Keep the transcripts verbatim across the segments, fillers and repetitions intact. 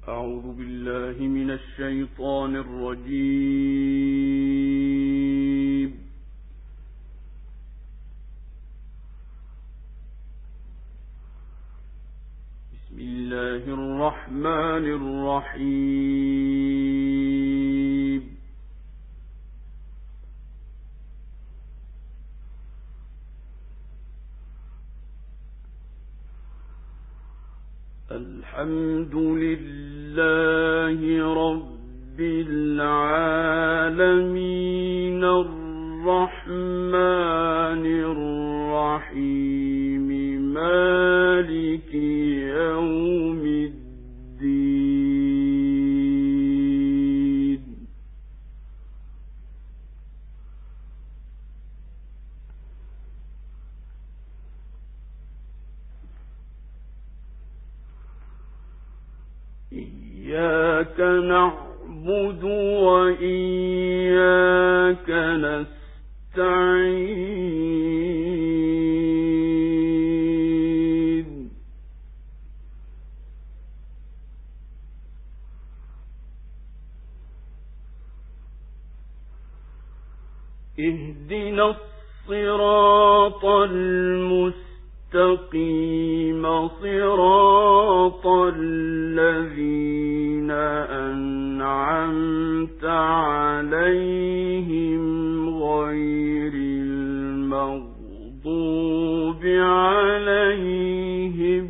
أعوذ بالله من الشيطان الرجيم. بسم الله الرحمن الرحيم. الحمد لله رب العالمين الرحمن الرحيم مالك يوم الدين. إياك نعبد وإياك نستعين. اهدنا الصراط المستقيم صراط الذين أنعمت عليهم غير المغضوب عليهم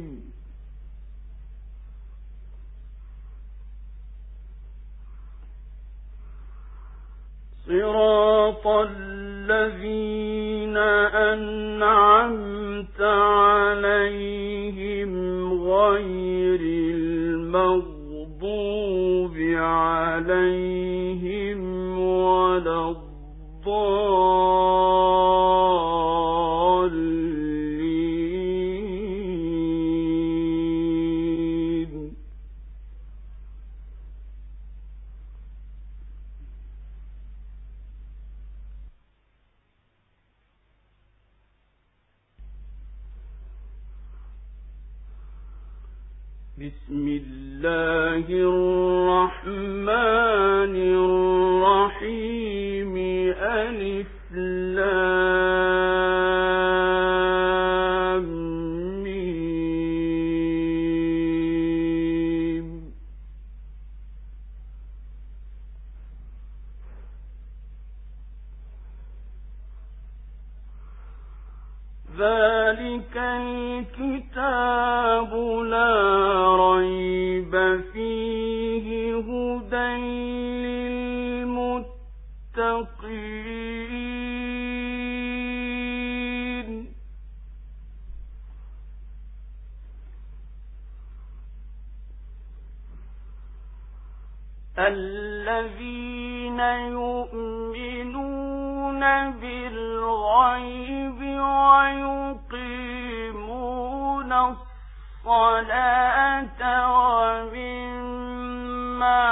صراط الذين أنعمت عليهم غير المغضوب عليهم ولا الضالين. بسم الله الرحمن الرحيم. ألف لام ميم. ذلك الكتاب لا ريب فيه هدى للمتقين. الذين يؤمنون بالغيب ويقيمون الصلاة ومما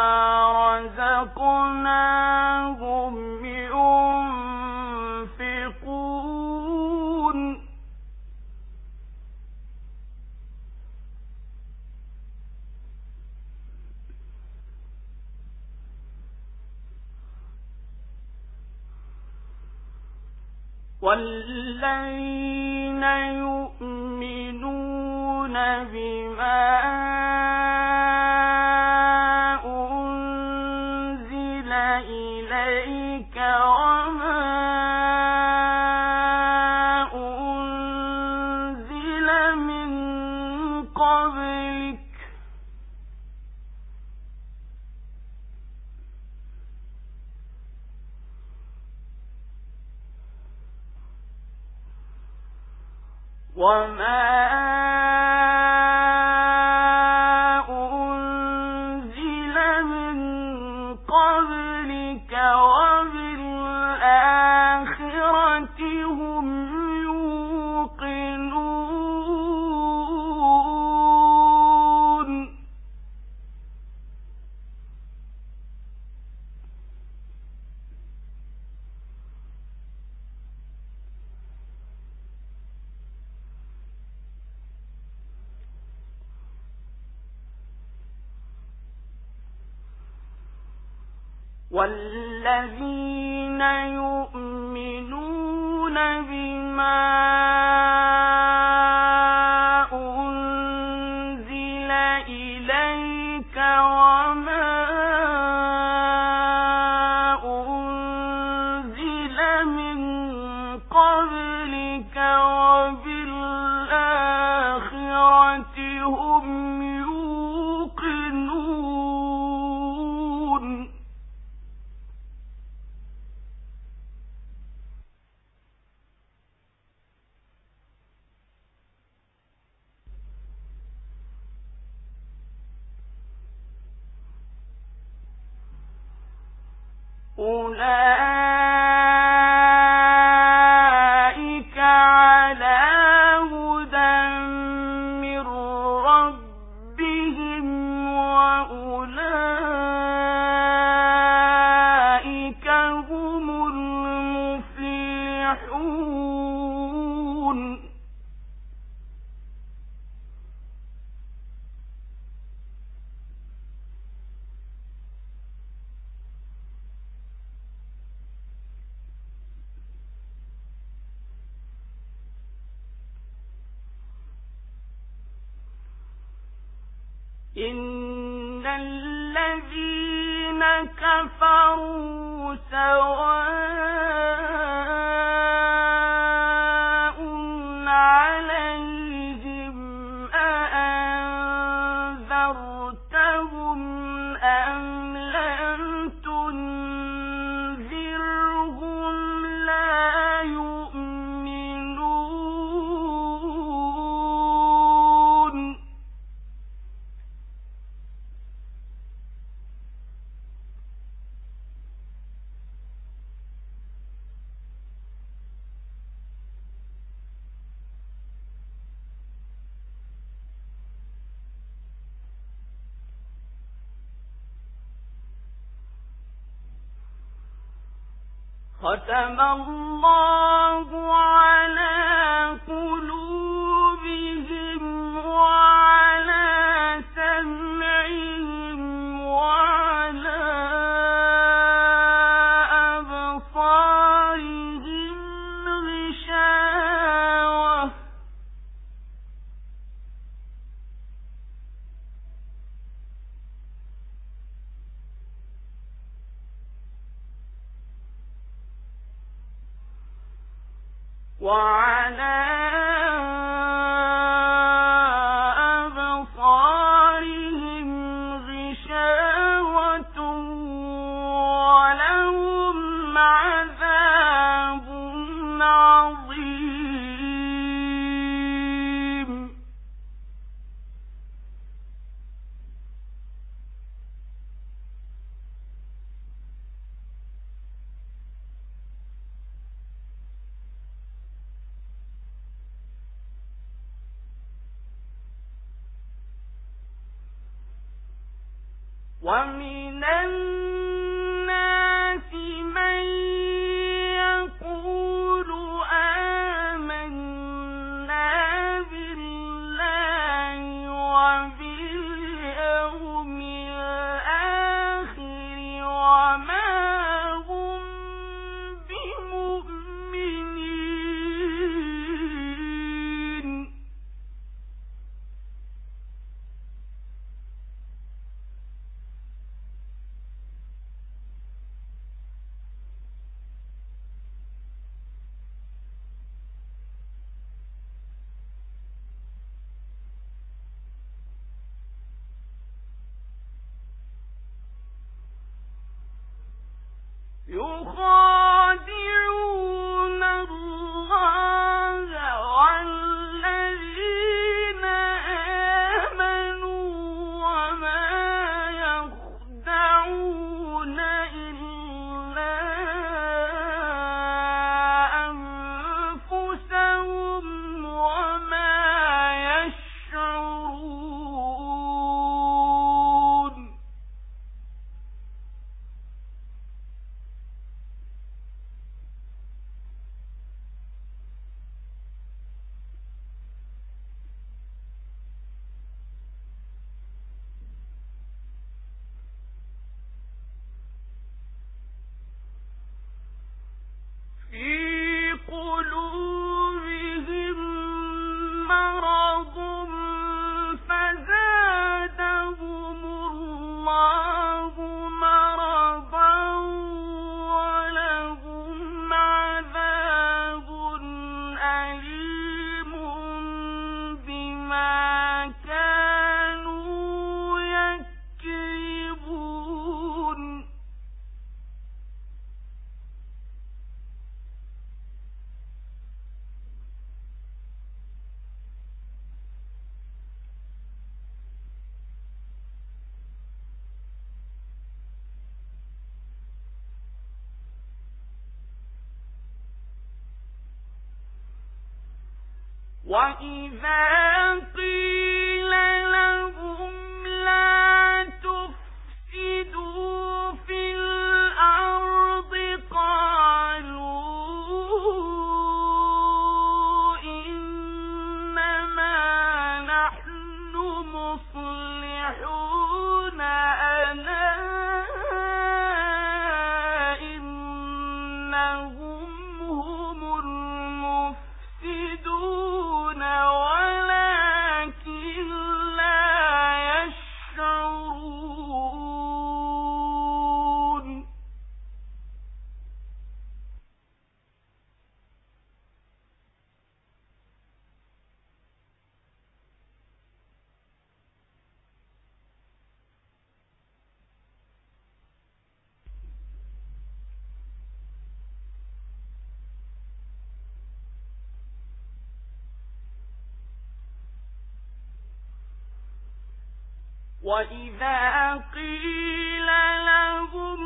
رزقناهم ينفقون. والذين يؤمنون بما أنزل إليك وما أنزل من قبلك وما أنزل من قبلك وبالآخرة هم يوقنون. والذين يؤمنون بما أنزل إليك وما أنزل من قبلك وبالآخرة هم يوقنون أولئك على هدى من ربهم وأولئك هم المفلحون إن الذين كفروا سواء عليهم أأنذرتهم أم لم تنذرهم لا يؤمنون ختم الله على قلوبهم وعلى سمعهم وعلى أبصارهم غشاوة وعلى أبصارهم غشاوة ولهم عذاب عظيم ومن الناس من يقول آمنا بالله وباليوم الآخر وما هم بمؤمنين يخادعون الله والذين آمنوا وما يخدعون إلا أنفسهم وما يشعرون وإذا قيل لهم لا تفسدوا في الأرض قالوا إنما نحن مصلحون ألا إنهم هم المفسدون ولكن لا يشعرون. وإذا قيل لهم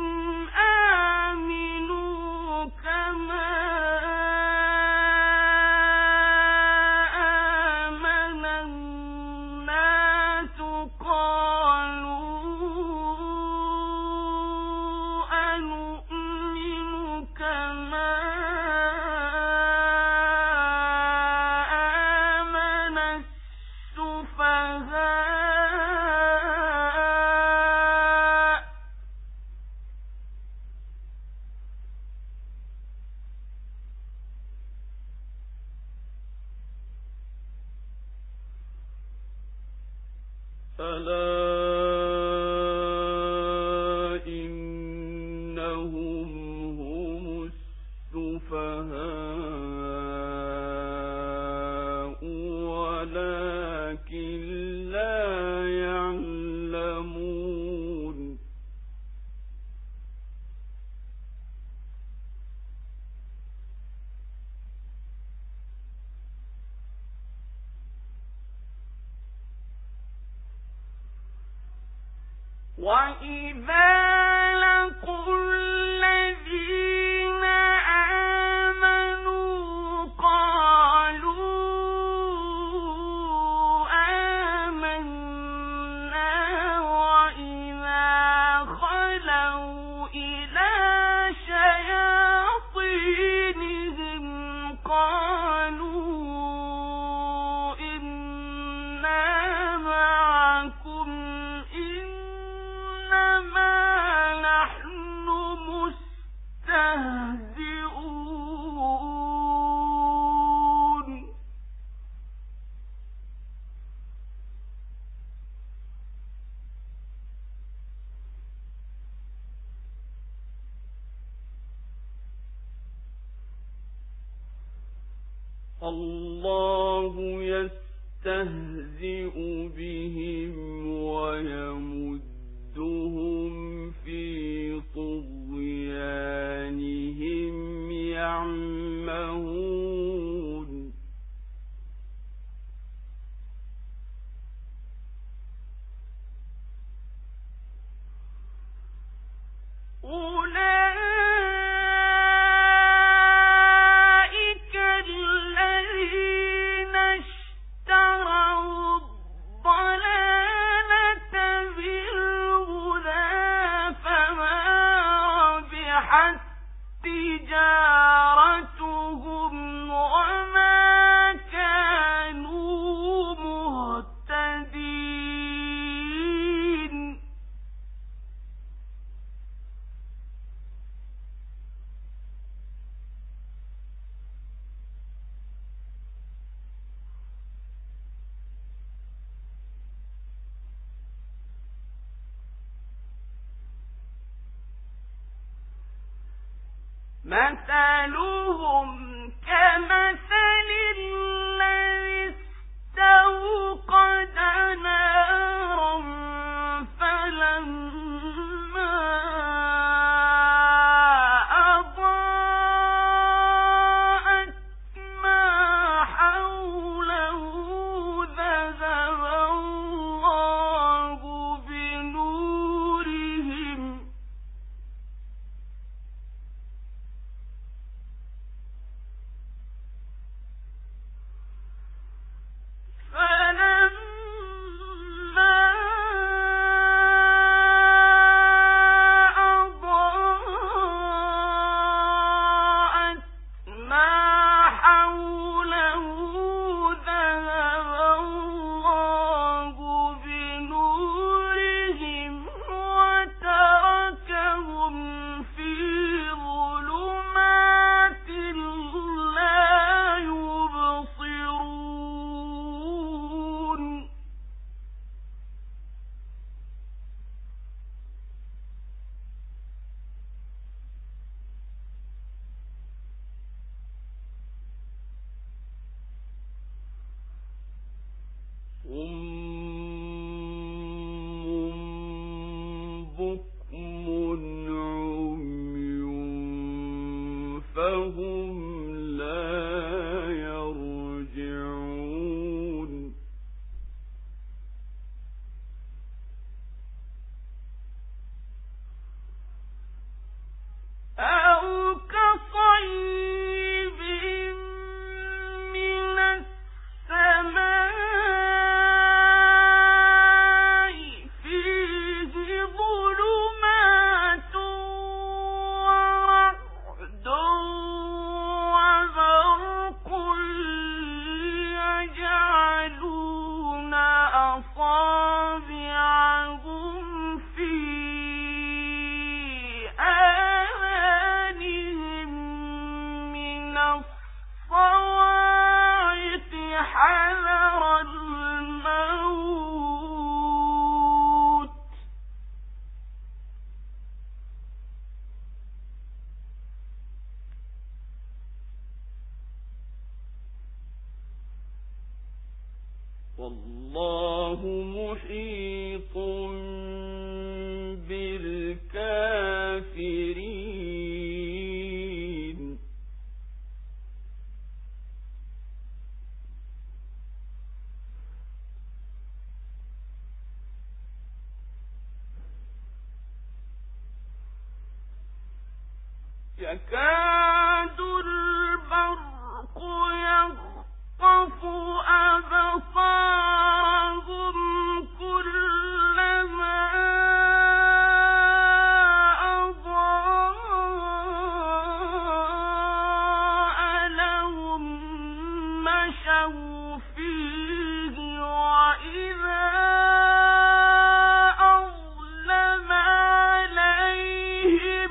آمنوا كما آمن الناس قالوا أنؤمن كما آمن السفهاء ألا إنهم هم السفهاء ولكن لا يعلمون. وإذا لقوا الذين آمنوا قالوا آمنا وإذا خلوا إلى شياطينهم قالوا إنا معكم إنما نحن مستهزئون. الله يستهزئ بهم ويمدهم في طغيانهم يعمهون. أولئك الذين اشتروا الضلالة بالهدى فما ربحت تجارتهم وما كانوا مهتدين. مثلهم كمثل الذي استوقد نارا فلما أضاءت ما حوله ذهب الله بنورهم بكم عمي فهم لا يرجعون أو كصيب من السماء فيه ظلمات ورعد وبرق يجعلون أصابعهم في آذانهم من الصواعق حذر الموت والله محيط بالكافرين يكاد البرق يخطف أبصارهم كلما أضاء لهم مشوا فيه وإذا أظلم عليهم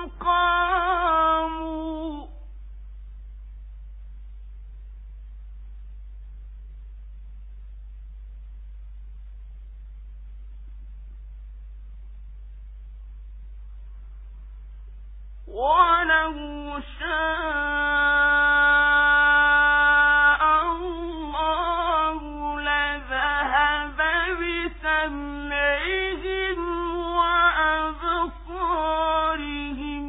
قاموا ولو شاء الله لذهب بسمعهم وأبصارهم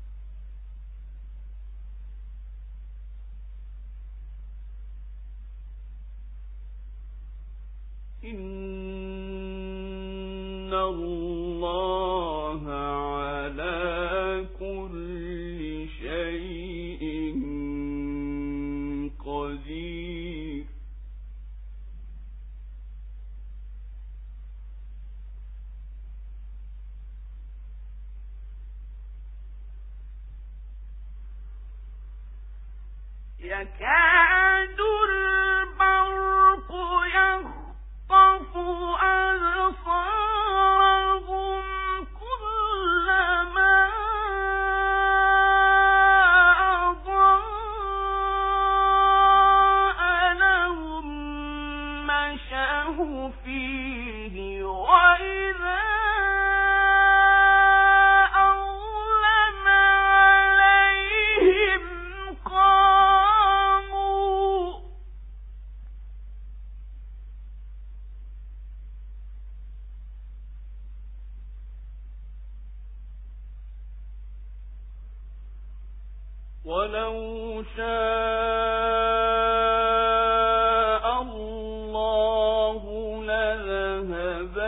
إن الله على كل شيء قدير يكاد البرق يخطف أبصارهم كلما أضاء لهم مشوا فيه وإذا أظلم عليهم قاموا ولو شاء الله لذهب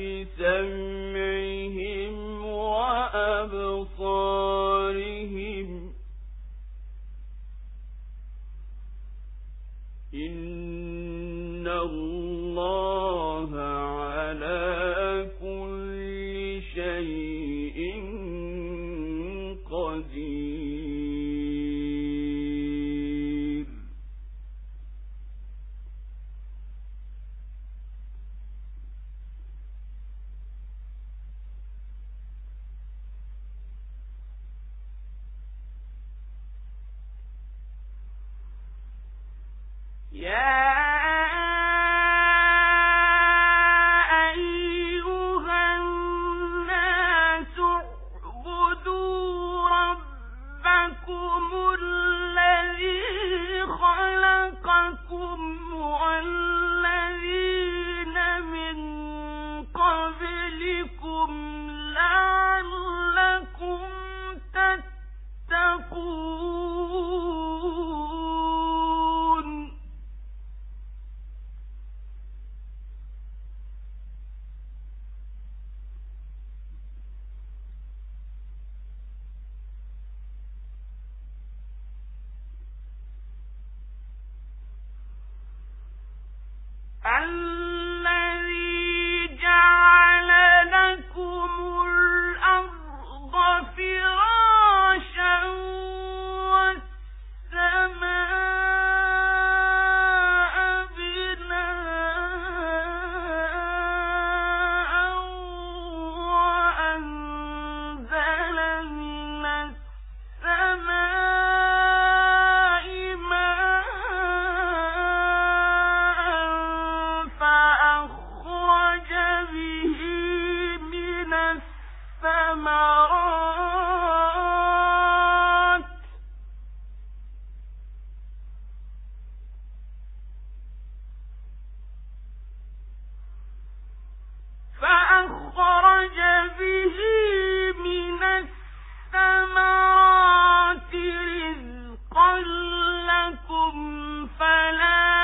بسمعهم وأبصارهم إن الله على كل شيء قدير يا أيها الناس اعبدوا ربكم الذي خلقكم والذين من قبلكم الذي جعل لكم الأرض فراشا والسماء بناء وأنزل من السماء ماء فأخرج به من الثمرات فأخرج به من الثمرات رزقا لكم فلا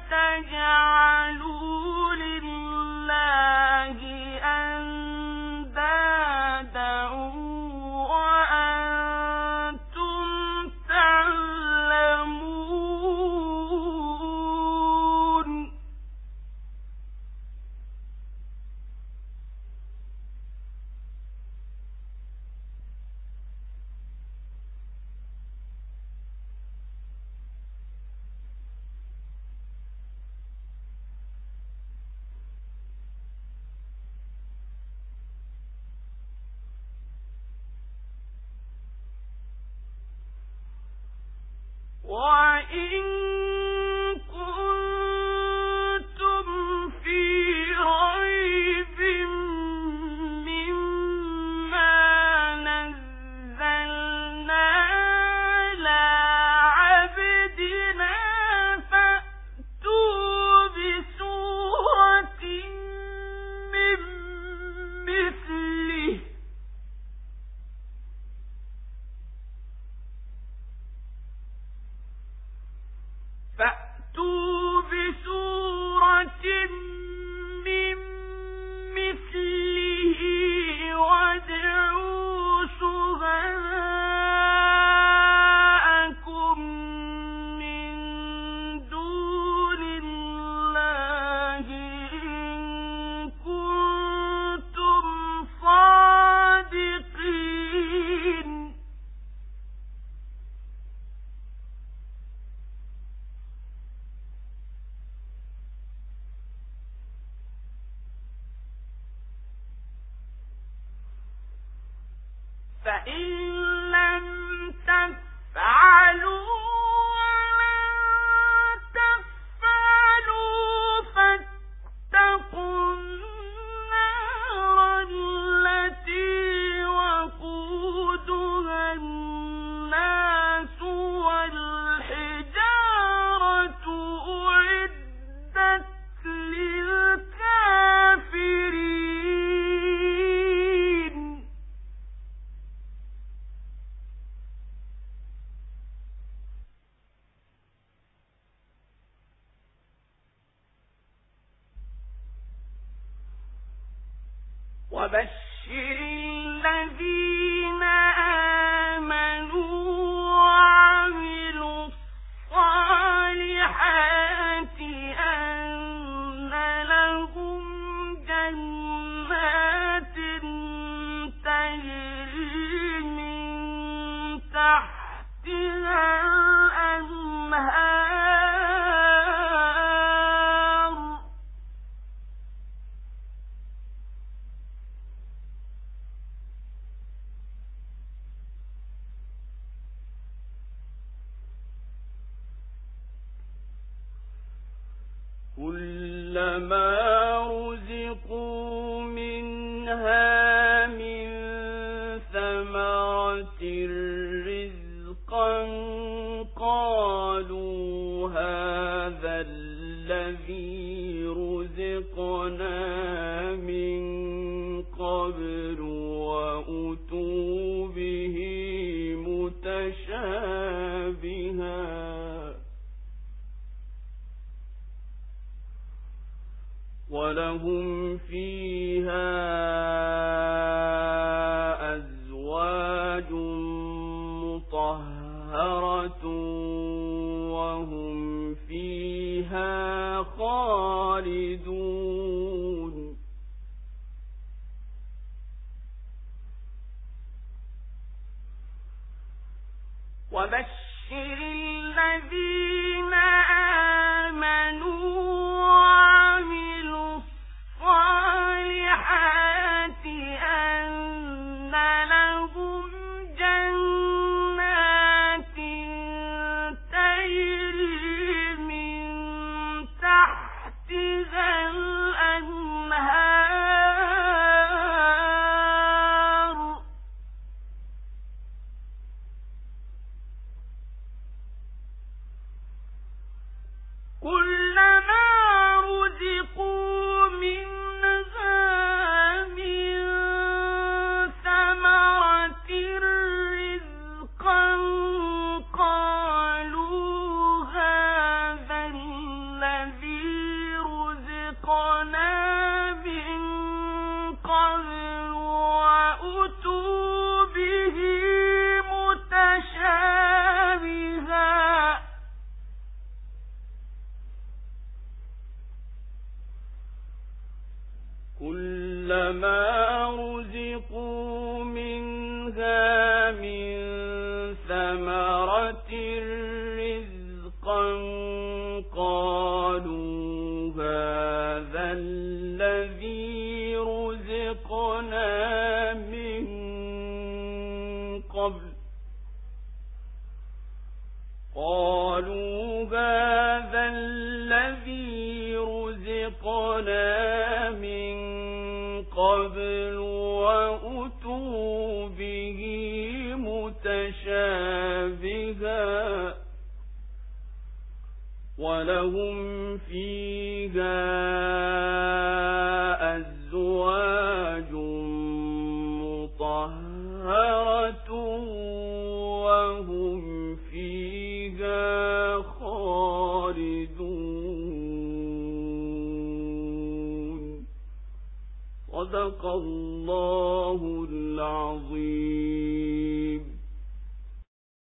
تجعلوا لله أندادا وأنتم تعلمون وإن كنتم في ريب مما نزلنا على عبدنا فأتوا بسورة من مثله فأتوا بسورة من مثله وادعوا شهداءكم من دون الله إن كنتم صادقين فإن لم تفعلوا ولن تفعلوا فاتقوا النار التي وقودها الناس والحجارة أعدت للكافرين وبشر الذين آمنوا وعملوا الصالحات أن لهم جنات تجري من تحتها الأنهار كلما رزقوا منها من ثمرة رزقا قالوا هذا الذي رزقنا من قبل وأتوا به متشابها ولهم فيها أزواج مطهرة وهم فيها خالدون وبشر الذين آمنوا وعملوا الصالحات أن لهم جنات تجري من تحتها الأنهار كلما رزقوا منها من ثمرة رزقا قالوا هذا الذي رزقنا من قبل وأتوا به متشابها كلما رزقوا منها من ثمرة رزقا قالوا هذا الذي رزقنا من قبل قالوا هذا الذي رزقنا من قبل وأتوا به متشابها ولهم فيها أزواج مطهرة وهم فيها خالدون صدق الله العظيم.